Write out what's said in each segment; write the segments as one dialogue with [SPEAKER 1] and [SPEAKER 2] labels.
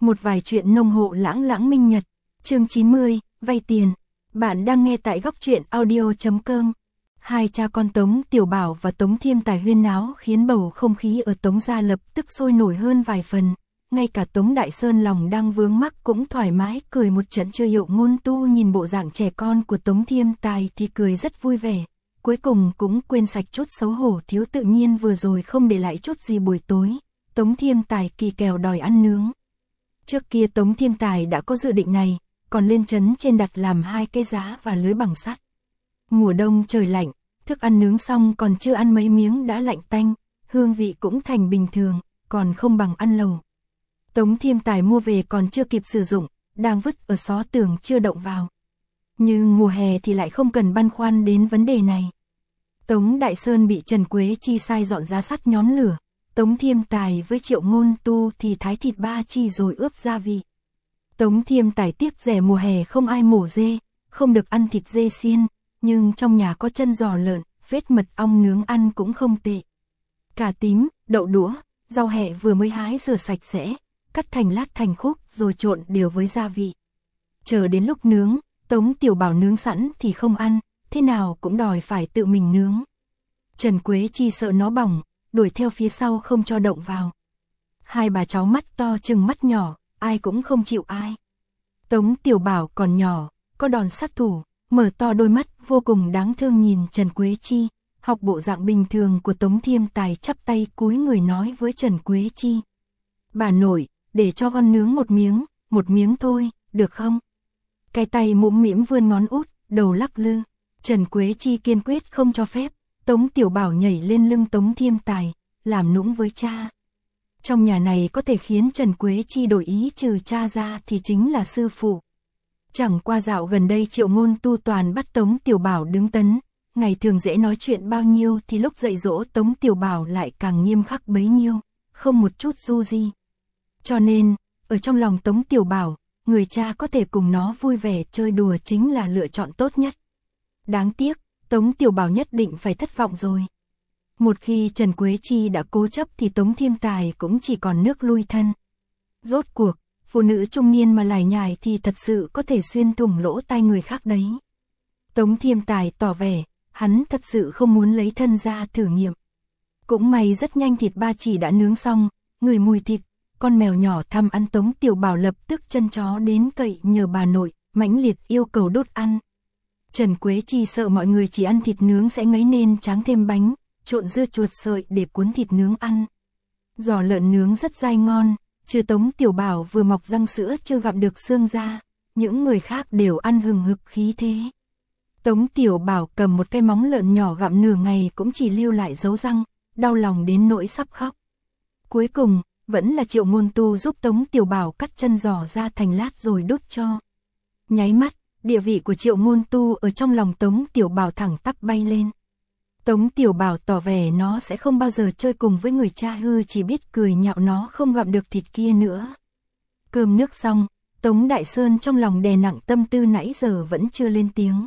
[SPEAKER 1] Một vài chuyện nông hộ lãng lãng minh nhật. Chương 90, vay tiền. Bạn đang nghe tại góc truyện audio.com. Hai cha con Tống Tiểu Bảo và Tống Thiêm Tài huyên náo khiến bầu không khí ở Tống gia lập tức sôi nổi hơn vài phần. Ngay cả Tống Đại Sơn lòng đang vướng mắc cũng thoải mái cười một trận. Chưa Hiệu Ngôn Tu nhìn bộ dạng trẻ con của Tống Thiêm Tài thì cười rất vui vẻ. Cuối cùng cũng quên sạch chút xấu hổ thiếu tự nhiên vừa rồi không để lại chút gì buổi tối. Tống Thiêm Tài kỳ kèo đòi ăn nướng. Trước kia Tống Thiêm Tài đã có dự định này, còn lên trấn trên đặt làm 2 cái giá và lưới bằng sắt. Mùa đông trời lạnh, thức ăn nướng xong còn chưa ăn mấy miếng đã lạnh tanh, hương vị cũng thành bình thường, còn không bằng ăn lầu. Tống Thiêm Tài mua về còn chưa kịp sử dụng, đang vứt ở xó tường chưa động vào. Nhưng mùa hè thì lại không cần băn khoăn đến vấn đề này. Tống Đại Sơn bị Trần Quế Chi sai dọn giá sắt nhóm lửa. Tống Thiêm Tài với Triệu Ngôn Tu thì thái thịt ba chi rồi ướp gia vị. Tống Thiêm Tài tiếc rẻ mùa hè không ai mổ dê, không được ăn thịt dê xiên, nhưng trong nhà có chân giò lợn, vết mật ong nướng ăn cũng không tệ. Cà tím, đậu đũa, rau hẹ vừa mới hái rửa sạch sẽ, cắt thành lát thành khúc rồi trộn đều với gia vị. Chờ đến lúc nướng, Tống Tiểu Bảo nướng sẵn thì không ăn, thế nào cũng đòi phải tự mình nướng. Trần Quế Chi sợ nó bỏng, đuổi theo phía sau không cho động vào. Hai bà cháu mắt to chừng mắt nhỏ, ai cũng không chịu ai. Tống Tiểu Bảo còn nhỏ, có đòn sát thủ, mở to đôi mắt vô cùng đáng thương nhìn Trần Quế Chi, học bộ dạng bình thường của Tống Thiêm Tài chắp tay cúi người nói với Trần Quế Chi. Bà nội, để cho con nướng một miếng thôi, được không? Cái tay mũm mĩm vươn ngón út, đầu lắc lư. Trần Quế Chi kiên quyết không cho phép. Tống Tiểu Bảo nhảy lên lưng Tống Thiêm Tài, làm nũng với cha. Trong nhà này có thể khiến Trần Quế Chi đổi ý trừ cha ra thì chính là sư phụ. Chẳng qua dạo gần đây Triệu Ngôn Tu toàn bắt Tống Tiểu Bảo đứng tấn, ngày thường dễ nói chuyện bao nhiêu thì lúc dạy dỗ Tống Tiểu Bảo lại càng nghiêm khắc bấy nhiêu, không một chút du di. Cho nên, ở trong lòng Tống Tiểu Bảo, người cha có thể cùng nó vui vẻ chơi đùa chính là lựa chọn tốt nhất. Đáng tiếc, Tống Tiểu Bảo nhất định phải thất vọng rồi. Một khi Trần Quế Chi đã cố chấp thì Tống Thiêm Tài cũng chỉ còn nước lui thân. Rốt cuộc, phụ nữ trung niên mà lải nhải thì thật sự có thể xuyên thủng lỗ tai người khác đấy. Tống Thiêm Tài tỏ vẻ, hắn thật sự không muốn lấy thân ra thử nghiệm. Cũng may rất nhanh thịt ba chỉ đã nướng xong, ngửi mùi thịt, con mèo nhỏ tham ăn Tống Tiểu Bảo lập tức chân chó đến cậy nhờ bà nội, mãnh liệt yêu cầu đốt ăn. Trần Quế Chi sợ mọi người chỉ ăn thịt nướng sẽ ngấy nên tráng thêm bánh, trộn dưa chuột sợi để cuốn thịt nướng ăn. Giò lợn nướng rất dai ngon, trừ Tống Tiểu Bảo vừa mọc răng sữa chưa gặm được xương ra, những người khác đều ăn hừng hực khí thế. Tống Tiểu Bảo cầm một cái móng lợn nhỏ gặm nửa ngày cũng chỉ lưu lại dấu răng, đau lòng đến nỗi sắp khóc. Cuối cùng, vẫn là Triệu Ngôn Tu giúp Tống Tiểu Bảo cắt chân giò ra thành lát rồi đút cho. Nháy mắt, địa vị của Triệu Ngôn Tu ở trong lòng Tống Tiểu Bảo thẳng tắp bay lên. Tống Tiểu Bảo tỏ vẻ nó sẽ không bao giờ chơi cùng với người cha hư, chỉ biết cười nhạo nó không gặm được thịt kia nữa. Cơm nước xong, Tống Đại Sơn trong lòng đè nặng tâm tư nãy giờ vẫn chưa lên tiếng.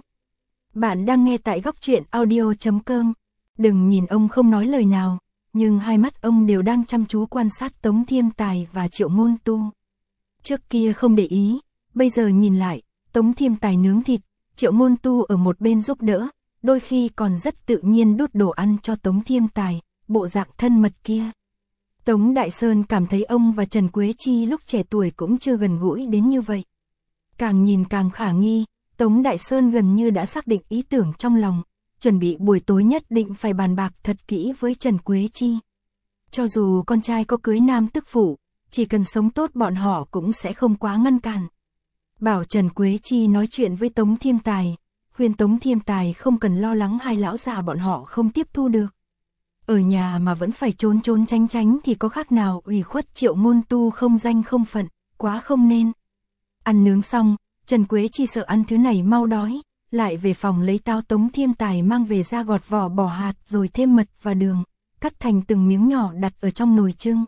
[SPEAKER 1] Bạn đang nghe tại góc truyện audio.com. Đừng nhìn ông không nói lời nào, nhưng hai mắt ông đều đang chăm chú quan sát Tống Thiêm Tài và Triệu Ngôn Tu. Trước kia không để ý, bây giờ nhìn lại, Tống Thiêm Tài nướng thịt, Triệu Ngôn Tu ở một bên giúp đỡ, đôi khi còn rất tự nhiên đút đồ ăn cho Tống Thiêm Tài, bộ dạng thân mật kia. Tống Đại Sơn cảm thấy ông và Trần Quế Chi lúc trẻ tuổi cũng chưa gần gũi đến như vậy. Càng nhìn càng khả nghi, Tống Đại Sơn gần như đã xác định ý tưởng trong lòng, chuẩn bị buổi tối nhất định phải bàn bạc thật kỹ với Trần Quế Chi. Cho dù con trai có cưới nam tức phụ, chỉ cần sống tốt bọn họ cũng sẽ không quá ngăn cản. Bảo Trần Quế Chi nói chuyện với Tống Thiêm Tài, khuyên Tống Thiêm Tài không cần lo lắng hai lão già bọn họ không tiếp thu được. Ở nhà mà vẫn phải trốn tránh thì có khác nào ủy khuất Triệu Ngôn Tu không danh không phận, quá không nên. Ăn nướng xong, Trần Quế Chi sợ ăn thứ này mau đói, lại về phòng lấy táo Tống Thiêm Tài mang về ra gọt vỏ bỏ hạt rồi thêm mật và đường, cắt thành từng miếng nhỏ đặt ở trong nồi chưng.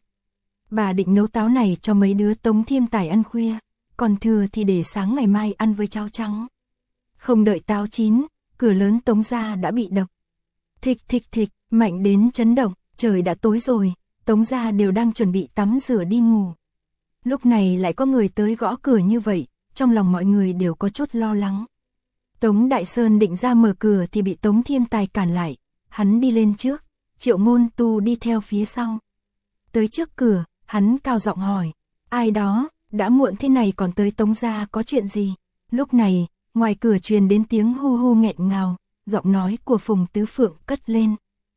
[SPEAKER 1] Bà định nấu táo này cho mấy đứa Tống Thiêm Tài ăn khuya, còn thừa thì để sáng ngày mai ăn với cháo trắng. Không đợi táo chín, cửa lớn Tống gia đã bị đập. Thịch thịch thịch, mạnh đến chấn động, trời đã tối rồi, Tống gia đều đang chuẩn bị tắm rửa đi ngủ. Lúc này lại có người tới gõ cửa như vậy, trong lòng mọi người đều có chút lo lắng. Tống Đại Sơn định ra mở cửa thì bị Tống Thiêm Tài cản lại, hắn đi lên trước, Triệu Ngôn Tu đi theo phía sau. Tới trước cửa, hắn cao giọng hỏi, ai đó, đã muộn thế này còn tới Tống gia có chuyện gì? Lúc này, ngoài cửa truyền đến tiếng hu hu nghẹn ngào, giọng nói của Phùng Tứ Phượng cất lên.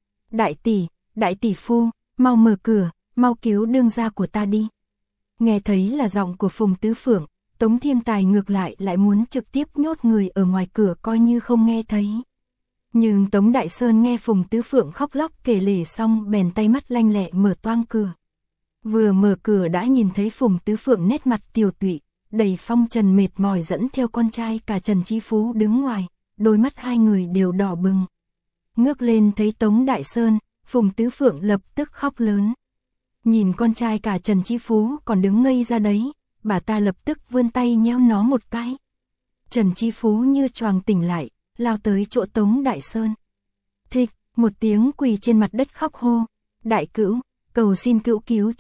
[SPEAKER 1] Đại tỷ phu, mau mở cửa, mau cứu đương gia của ta đi. Nghe thấy là giọng của Phùng Tứ Phượng, Tống Thiêm Tài ngược lại muốn trực tiếp nhốt người ở ngoài cửa coi như không nghe thấy. Nhưng Tống Đại Sơn nghe Phùng Tứ Phượng khóc lóc kể lể xong bèn tay mắt lanh lẹ mở toang cửa. Vừa mở cửa đã nhìn thấy Phùng Tứ Phượng nét mặt tiều tụy, đầy phong trần mệt mỏi dẫn theo con trai cả Trần Chí Phú đứng ngoài, đôi mắt hai người đều đỏ bừng. Ngước lên thấy Tống Đại Sơn, Phùng Tứ Phượng lập tức khóc lớn. Nhìn con trai cả Trần Chí Phú còn đứng ngây ra đấy, bà ta lập tức vươn tay nhéo nó một cái. Trần Chí Phú như choàng tỉnh lại, lao tới chỗ Tống Đại Sơn. Thịch, một tiếng quỳ trên mặt đất khóc hô, đại cữu, cầu xin cữu cứu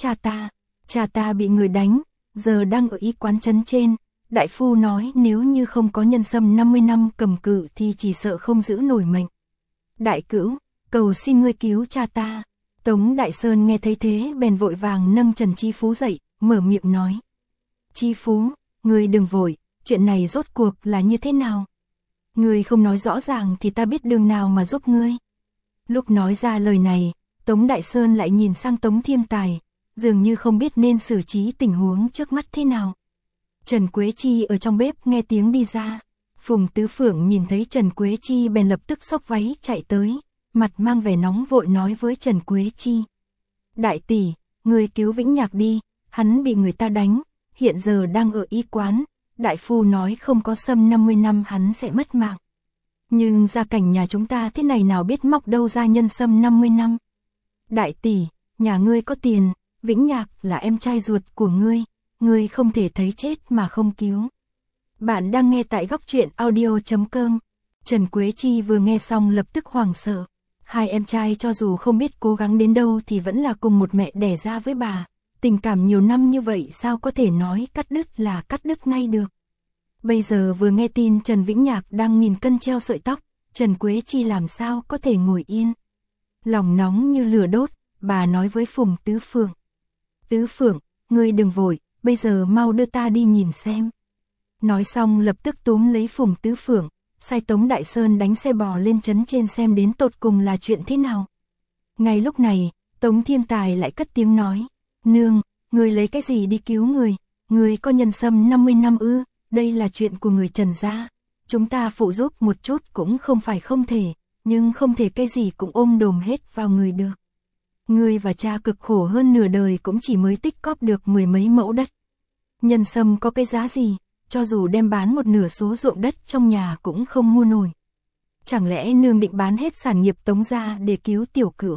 [SPEAKER 1] cha ta bị người đánh, giờ đang ở y quán trấn trên, đại phu nói nếu như không có nhân sâm 50 năm cầm cự thì chỉ sợ không giữ nổi mệnh. Đại cữu, cầu xin ngươi cứu cha ta. Tống Đại Sơn nghe thấy thế bèn vội vàng nâng Trần Chí Phú dậy, mở miệng nói. Chí Phú, ngươi đừng vội, chuyện này rốt cuộc là như thế nào? Ngươi không nói rõ ràng thì ta biết đường nào mà giúp ngươi. Lúc nói ra lời này, Tống Đại Sơn lại nhìn sang Tống Thiêm Tài, dường như không biết nên xử trí tình huống trước mắt thế nào. Trần Quế Chi ở trong bếp nghe tiếng đi ra. Phùng Tứ Phượng nhìn thấy Trần Quế Chi bèn lập tức xốc váy chạy tới, mặt mang vẻ nóng vội nói với Trần Quế Chi. Đại tỷ, người cứu Vĩnh Nhạc đi, hắn bị người ta đánh, hiện giờ đang ở y quán, đại phu nói không có sâm 50 năm hắn sẽ mất mạng. Nhưng gia cảnh nhà chúng ta thế này nào biết mọc đâu ra nhân sâm 50 năm. Đại tỷ, nhà ngươi có tiền, Vĩnh Nhạc là em trai ruột của ngươi không thể thấy chết mà không cứu. Bạn đang nghe tại góc truyện audio.com. Trần Quế Chi vừa nghe xong lập tức hoảng sợ. Hai em trai cho dù không biết cố gắng đến đâu thì vẫn là cùng một mẹ đẻ ra với bà. Tình cảm nhiều năm như vậy sao có thể nói cắt đứt là cắt đứt ngay được. Bây giờ vừa nghe tin Trần Vĩnh Nhạc đang nghìn cân treo sợi tóc, Trần Quế Chi làm sao có thể ngồi yên. Lòng nóng như lửa đốt, bà nói với Phùng Tứ Phượng. Tứ Phượng, ngươi đừng vội, bây giờ mau đưa ta đi nhìn xem. Nói xong lập tức túm lấy Phùng Tứ Phượng, sai Tống Đại Sơn đánh xe bò lên trấn trên xem đến tột cùng là chuyện thế nào. Ngay lúc này, Tống Thiêm Tài lại cất tiếng nói. Nương, người lấy cái gì đi cứu người có nhân sâm 50 năm ư, đây là chuyện của người Trần gia. Chúng ta phụ giúp một chút cũng không phải không thể, nhưng không thể cái gì cũng ôm đồm hết vào người được. Ngươi và cha cực khổ hơn nửa đời cũng chỉ mới tích cóp được 10 mấy mẫu đất. Nhân sâm có cái giá gì, cho dù đem bán một nửa số ruộng đất trong nhà cũng không mua nổi. Chẳng lẽ nương định bán hết sản nghiệp Tống gia để cứu tiểu cữu?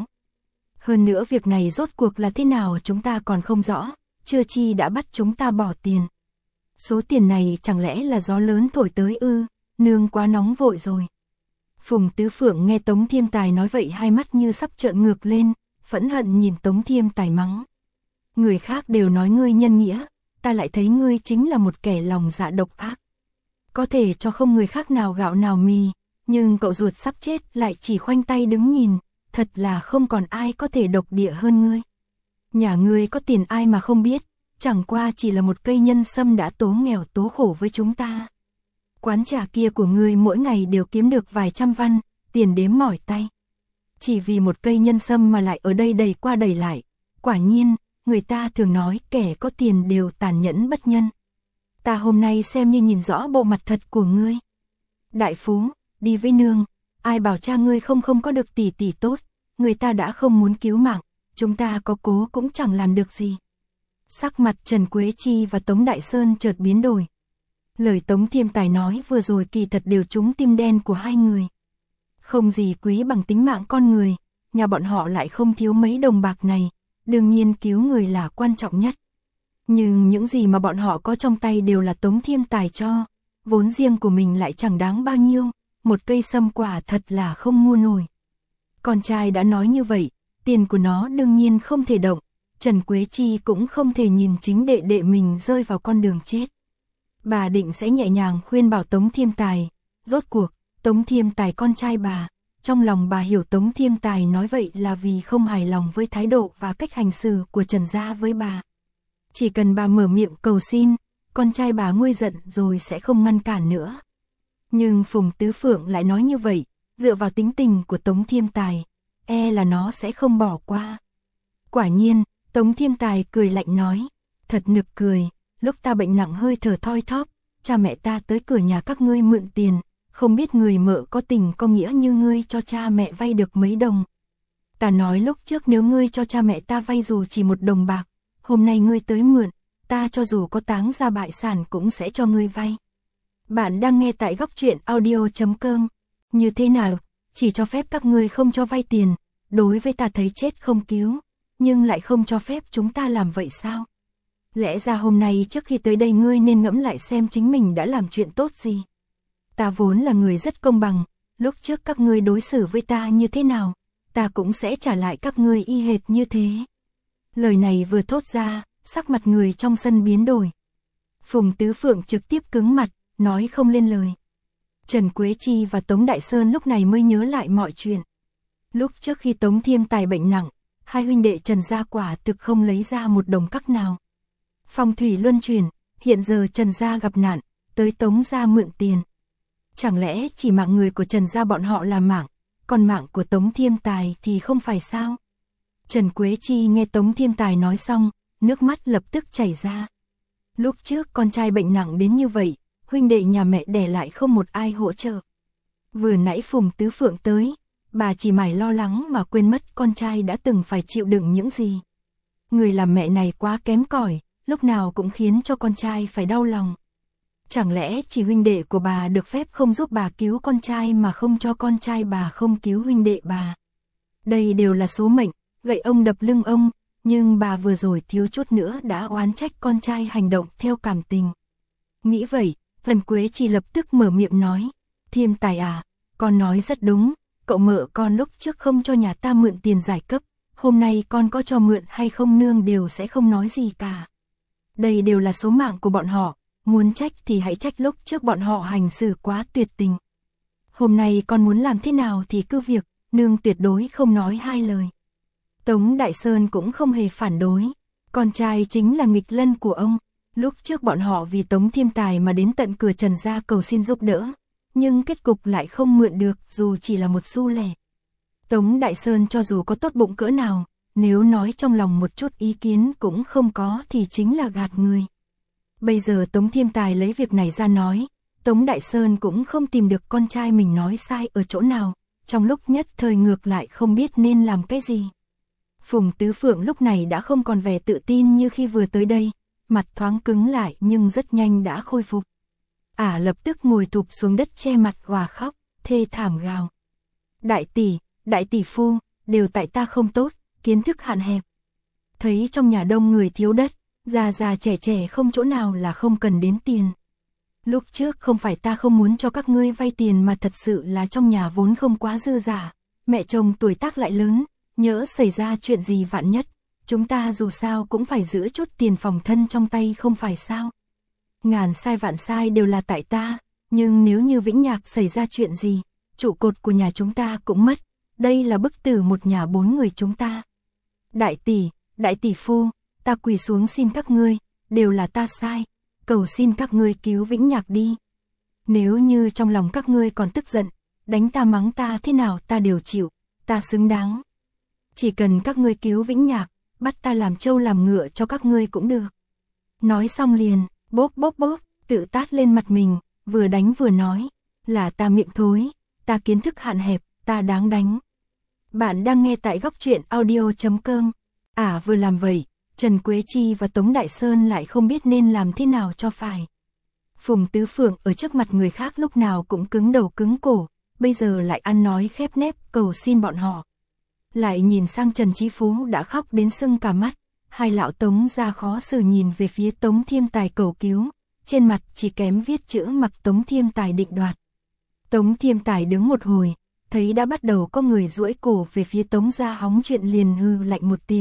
[SPEAKER 1] Hơn nữa việc này rốt cuộc là thế nào chúng ta còn không rõ, chưa chi đã bắt chúng ta bỏ tiền. Số tiền này chẳng lẽ là gió lớn thổi tới ư, nương quá nóng vội rồi. Phùng Tứ Phượng nghe Tống Thiêm Tài nói vậy hai mắt như sắp trợn ngược lên, phẫn hận nhìn Tống Thiêm Tài mắng. Người khác đều nói ngươi nhân nghĩa, ta lại thấy ngươi chính là một kẻ lòng dạ độc ác. Có thể cho không người khác nào gạo nào mì, nhưng cậu ruột sắp chết lại chỉ khoanh tay đứng nhìn, thật là không còn ai có thể độc địa hơn ngươi. Nhà ngươi có tiền ai mà không biết, chẳng qua chỉ là một cây nhân sâm đã tố nghèo tố khổ với chúng ta. Quán trà kia của ngươi mỗi ngày đều kiếm được vài trăm văn, tiền đếm mỏi tay. Chỉ vì một cây nhân sâm mà lại ở đây đẩy qua đẩy lại, quả nhiên, người ta thường nói kẻ có tiền đều tàn nhẫn bất nhân. Ta hôm nay xem như nhìn rõ bộ mặt thật của ngươi. Đại phú, đi với nương, ai bảo cha ngươi không có được tỷ tỷ tốt, người ta đã không muốn cứu mạng, chúng ta có cố cũng chẳng làm được gì. Sắc mặt Trần Quế Chi và Tống Đại Sơn chợt biến đổi. Lời Tống Thiêm Tài nói vừa rồi kỳ thật đều trúng tim đen của hai người. Không gì quý bằng tính mạng con người, nhà bọn họ lại không thiếu mấy đồng bạc này, đương nhiên cứu người là quan trọng nhất. Nhưng những gì mà bọn họ có trong tay đều là Tống Thiêm Tài cho, vốn riêng của mình lại chẳng đáng bao nhiêu, một cây sâm quả thật là không mua nổi. Con trai đã nói như vậy, tiền của nó đương nhiên không thể động, Trần Quế Chi cũng không thể nhìn chính đệ đệ mình rơi vào con đường chết. Bà định sẽ nhẹ nhàng khuyên bảo Tống Thiêm Tài, rốt cuộc, Tống Thiêm Tài con trai bà, trong lòng bà hiểu Tống Thiêm Tài nói vậy là vì không hài lòng với thái độ và cách hành xử của Trần gia với bà. Chỉ cần bà mở miệng cầu xin, con trai bà nguôi giận rồi sẽ không ngăn cản nữa. Nhưng Phùng Tứ Phượng lại nói như vậy, dựa vào tính tình của Tống Thiêm Tài, là nó sẽ không bỏ qua. Quả nhiên, Tống Thiêm Tài cười lạnh nói, thật nực cười, lúc ta bệnh nặng hơi thở thoi thóp, cha mẹ ta tới cửa nhà các ngươi mượn tiền, không biết người mợ có tình có nghĩa như ngươi cho cha mẹ vay được mấy đồng. Ta nói lúc trước nếu ngươi cho cha mẹ ta vay dù chỉ 1 đồng bạc, hôm nay ngươi tới mượn, ta cho dù có táng ra bại sản cũng sẽ cho ngươi vay. Bạn đang nghe tại Góc Truyện Audio.com. Như thế nào, chỉ cho phép các ngươi không cho vay tiền, đối với ta thấy chết không cứu, nhưng lại không cho phép chúng ta làm vậy sao? Lẽ ra hôm nay trước khi tới đây ngươi nên ngẫm lại xem chính mình đã làm chuyện tốt gì. Ta vốn là người rất công bằng, lúc trước các ngươi đối xử với ta như thế nào, ta cũng sẽ trả lại các ngươi y hệt như thế. Lời này vừa thốt ra, sắc mặt người trong sân biến đổi. Phùng Tứ Phượng trực tiếp cứng mặt, nói không lên lời. Trần Quế Chi và Tống Đại Sơn lúc này mới nhớ lại mọi chuyện. Lúc trước khi Tống Thiêm Tài bệnh nặng, hai huynh đệ Trần gia quả thực không lấy ra 1 đồng cắc nào. Phong thủy luân chuyển, hiện giờ Trần gia gặp nạn, tới Tống gia mượn tiền. Chẳng lẽ chỉ mạng người của Trần gia bọn họ là mạng, còn mạng của Tống Thiêm Tài thì không phải sao? Trần Quế Chi nghe Tống Thiêm Tài nói xong, nước mắt lập tức chảy ra. Lúc trước con trai bệnh nặng đến như vậy, huynh đệ nhà mẹ đẻ lại không một ai hỗ trợ. Vừa nãy Phùng Tứ Phượng tới, bà chỉ mải lo lắng mà quên mất con trai đã từng phải chịu đựng những gì. Người làm mẹ này quá kém cỏi, lúc nào cũng khiến cho con trai phải đau lòng. Chẳng lẽ chỉ huynh đệ của bà được phép không giúp bà cứu con trai mà không cho con trai bà không cứu huynh đệ bà? Đây đều là số mệnh, gậy ông đập lưng ông, nhưng bà vừa rồi thiếu chút nữa đã oán trách con trai hành động theo cảm tình. Nghĩ vậy, Trần Quế Chi lập tức mở miệng nói, Thiêm Tài à, con nói rất đúng, cậu mợ con lúc trước không cho nhà ta mượn tiền giải cấp, hôm nay con có cho mượn hay không nương đều sẽ không nói gì cả. Đây đều là số mạng của bọn họ, muốn trách thì hãy trách lúc trước bọn họ hành xử quá tuyệt tình. Hôm nay con muốn làm thế nào thì cứ việc, nương tuyệt đối không nói hai lời. Tống Đại Sơn cũng không hề phản đối, con trai chính là nghịch lân của ông. Lúc trước bọn họ vì Tống Thiêm Tài mà đến tận cửa Trần gia cầu xin giúp đỡ, nhưng kết cục lại không mượn được dù chỉ là 1 xu lẻ. Tống Đại Sơn cho dù có tốt bụng cỡ nào, nếu nói trong lòng một chút ý kiến cũng không có thì chính là gạt người. Bây giờ Tống Thiêm Tài lấy việc này ra nói, Tống Đại Sơn cũng không tìm được con trai mình nói sai ở chỗ nào, trong lúc nhất thời ngược lại không biết nên làm cái gì. Phùng Tứ Phượng lúc này đã không còn vẻ tự tin như khi vừa tới đây, mặt thoáng cứng lại nhưng rất nhanh đã khôi phục. Lập tức ngồi thụp xuống đất che mặt òa khóc, thê thảm gào. Đại tỷ phu, đều tại ta không tốt, kiến thức hạn hẹp. Thấy trong nhà đông người thiếu đất, già già trẻ trẻ không chỗ nào là không cần đến tiền. Lúc trước không phải ta không muốn cho các ngươi vay tiền mà thật sự là trong nhà vốn không quá dư giả, mẹ chồng tuổi tác lại lớn, nhỡ xảy ra chuyện gì vạn nhất, chúng ta dù sao cũng phải giữ chút tiền phòng thân trong tay không phải sao. Ngàn sai vạn sai đều là tại ta, nhưng nếu như Vĩnh Nhạc xảy ra chuyện gì, trụ cột của nhà chúng ta cũng mất, đây là bức tử một nhà 4 người chúng ta. Đại tỷ phu, ta quỳ xuống xin các ngươi, đều là ta sai, cầu xin các ngươi cứu Vĩnh Nhạc đi. Nếu như trong lòng các ngươi còn tức giận, đánh ta mắng ta thế nào ta đều chịu, ta xứng đáng. Chỉ cần các ngươi cứu Vĩnh Nhạc, bắt ta làm trâu làm ngựa cho các ngươi cũng được. Nói xong liền, bốp, tự tát lên mặt mình, vừa đánh vừa nói, là ta miệng thối, ta kiến thức hạn hẹp, ta đáng đánh. Bạn đang nghe tại Góc Truyện Audio.com. Vừa làm vậy, Trần Quế Chi và Tống Đại Sơn lại không biết nên làm thế nào cho phải. Phùng Tứ Phượng ở trước mặt người khác lúc nào cũng cứng đầu cứng cổ, bây giờ lại ăn nói khép nép cầu xin bọn họ. Lại nhìn sang Trần Chí Phú đã khóc đến sưng cả mắt, hai lão Tống ra khó xử nhìn về phía Tống Thiêm Tài cầu cứu, trên mặt chỉ kém viết chữ mặc Tống Thiêm Tài định đoạt. Tống Thiêm Tài đứng một hồi, thấy đã bắt đầu có người duỗi cổ về phía Tống gia hóng chuyện liền hư lạnh một tiếng,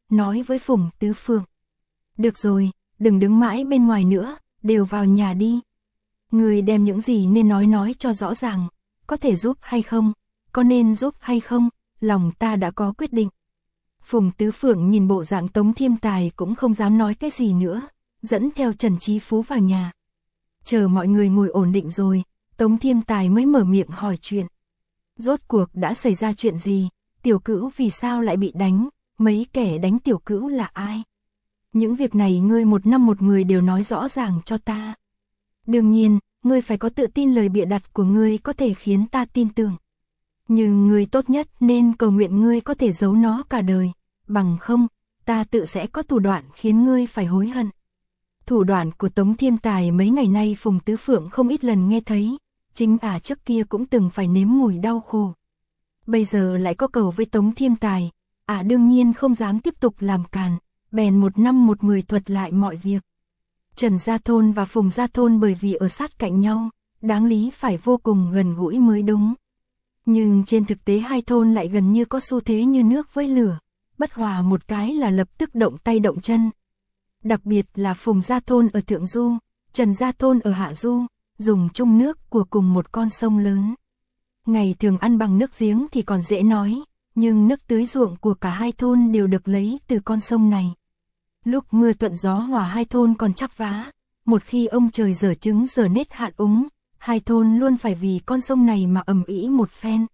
[SPEAKER 1] nói với Phùng Tứ Phượng. Được rồi, đừng đứng mãi bên ngoài nữa, đều vào nhà đi. Ngươi đem những gì nên nói cho rõ ràng, có thể giúp hay không, có nên giúp hay không, lòng ta đã có quyết định. Phùng Tứ Phượng nhìn bộ dạng Tống Thiêm Tài cũng không dám nói cái gì nữa, dẫn theo Trần Chí Phú vào nhà. Chờ mọi người ngồi ổn định rồi, Tống Thiêm Tài mới mở miệng hỏi chuyện. Rốt cuộc đã xảy ra chuyện gì, Tiểu Cữu vì sao lại bị đánh, mấy kẻ đánh Tiểu Cữu là ai? Những việc này ngươi một năm một người đều nói rõ ràng cho ta. Đương nhiên, ngươi phải có tự tin lời bịa đặt của ngươi có thể khiến ta tin tưởng. Nhưng ngươi tốt nhất nên cầu nguyện ngươi có thể giấu nó cả đời, bằng không, ta tự sẽ có thủ đoạn khiến ngươi phải hối hận. Thủ đoạn của Tống Thiêm Tài mấy ngày nay Phùng Tứ Phượng không ít lần nghe thấy, chính trước kia cũng từng phải nếm mùi đau khổ. Bây giờ lại có cầu với Tống Thiêm Tài, đương nhiên không dám tiếp tục làm càn, bèn một năm một mười thuật lại mọi việc. Trần Gia Thôn và Phùng Gia Thôn bởi vì ở sát cạnh nhau, đáng lý phải vô cùng gần gũi mới đúng. Nhưng trên thực tế hai thôn lại gần như có xu thế như nước với lửa, bất hòa một cái là lập tức động tay động chân. Đặc biệt là Phùng Gia Thôn ở Thượng Du, Trần Gia Thôn ở Hạ Du, dùng chung nước của cùng một con sông lớn. Ngày thường ăn bằng nước giếng thì còn dễ nói, nhưng nước tưới ruộng của cả hai thôn đều được lấy từ con sông này. Lúc mưa thuận gió hòa hai thôn còn chắp vá, một khi ông trời dở trứng dở nết hạn úng, hai thôn luôn phải vì con sông này mà ầm ĩ một phen.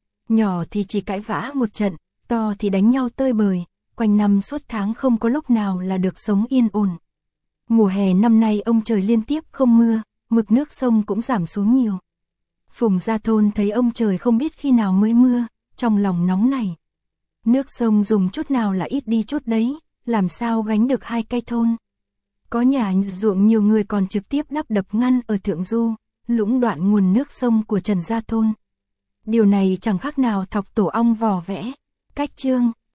[SPEAKER 1] Nhỏ thì chỉ cãi vã một trận, to thì đánh nhau tơi bời, quanh năm suốt tháng không có lúc nào là được sống yên ổn. Mùa hè năm nay ông trời liên tiếp không mưa, mực nước sông cũng giảm xuống nhiều. Phùng Gia Thôn thấy ông trời không biết khi nào mới mưa, trong lòng nóng này. Nước sông dùng chút nào là ít đi chút đấy, làm sao gánh được hai cái thôn. Có nhà ruộng nhiều người còn trực tiếp đắp đập ngăn ở Thượng Du, lũng đoạn nguồn nước sông của Trần Gia Thôn. Điều này chẳng khác nào thọc tổ ong vò vẽ. Cách chương